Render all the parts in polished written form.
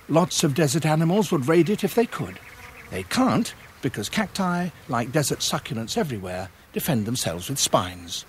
Lots of desert animals would raid it if they could. They can't because cacti, like desert succulents everywhere, defend themselves with spines.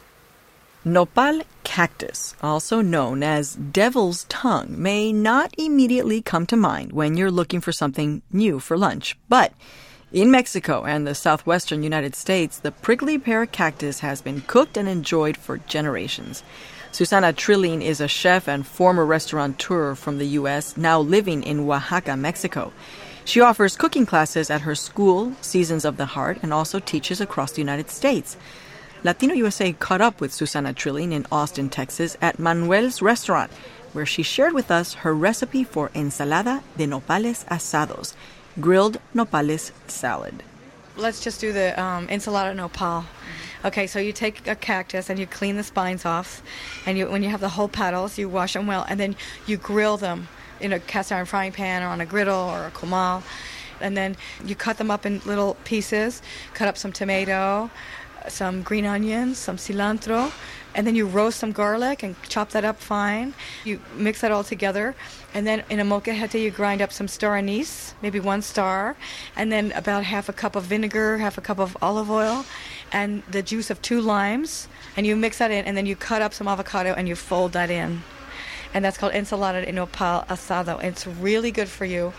Nopal cactus, also known as devil's tongue, may not immediately come to mind when you're looking for something new for lunch. But in Mexico and the southwestern United States, the prickly pear cactus has been cooked and enjoyed for generations. Susana Trilling is a chef and former restaurateur from the U.S., now living in Oaxaca, Mexico. She offers cooking classes at her school, Seasons of the Heart, and also teaches across the United States. Latino USA caught up with Susana Trilling in Austin, Texas at Manuel's restaurant, where she shared with us her recipe for ensalada de nopales asados, grilled nopales salad. Let's just do the ensalada nopal. Okay, so you take a cactus and you clean the spines off, and when you have the whole petals, you wash them well, and then you grill them in a cast iron frying pan or on a griddle or a comal, and then you cut them up in little pieces, cut up some tomato, some green onions, some cilantro, and then you roast some garlic and chop that up fine. You mix that all together, and then in a molcajete you grind up some star anise, maybe 1 star, and then about half a cup of vinegar, half a cup of olive oil, and the juice of 2 limes, and you mix that in, and then you cut up some avocado and you fold that in. And that's called ensalada de nopal asado. It's really good for you.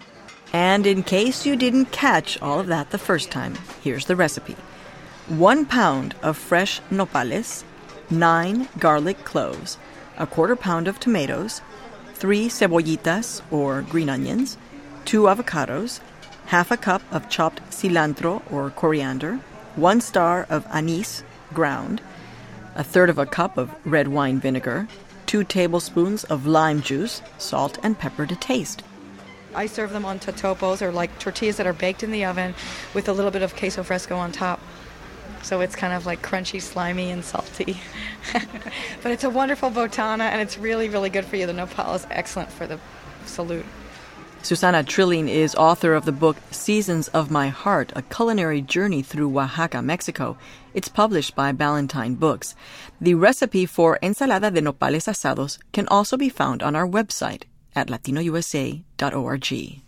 And in case you didn't catch all of that the first time, here's the recipe. 1 pound of fresh nopales, 9 garlic cloves, 1/4 pound of tomatoes, 3 cebollitas or green onions, 2 avocados, half a cup of chopped cilantro or coriander, 1 star of anise ground, 1/3 of a cup of red wine vinegar, 2 tablespoons of lime juice, salt and pepper to taste. I serve them on totopos, or like tortillas that are baked in the oven with a little bit of queso fresco on top. So it's kind of like crunchy, slimy, and salty. But it's a wonderful botana, and it's really, really good for you. The nopal is excellent for the salute. Susana Trilling is author of the book Seasons of My Heart, a culinary journey through Oaxaca, Mexico. It's published by Ballantine Books. The recipe for ensalada de nopales asados can also be found on our website at latinousa.org.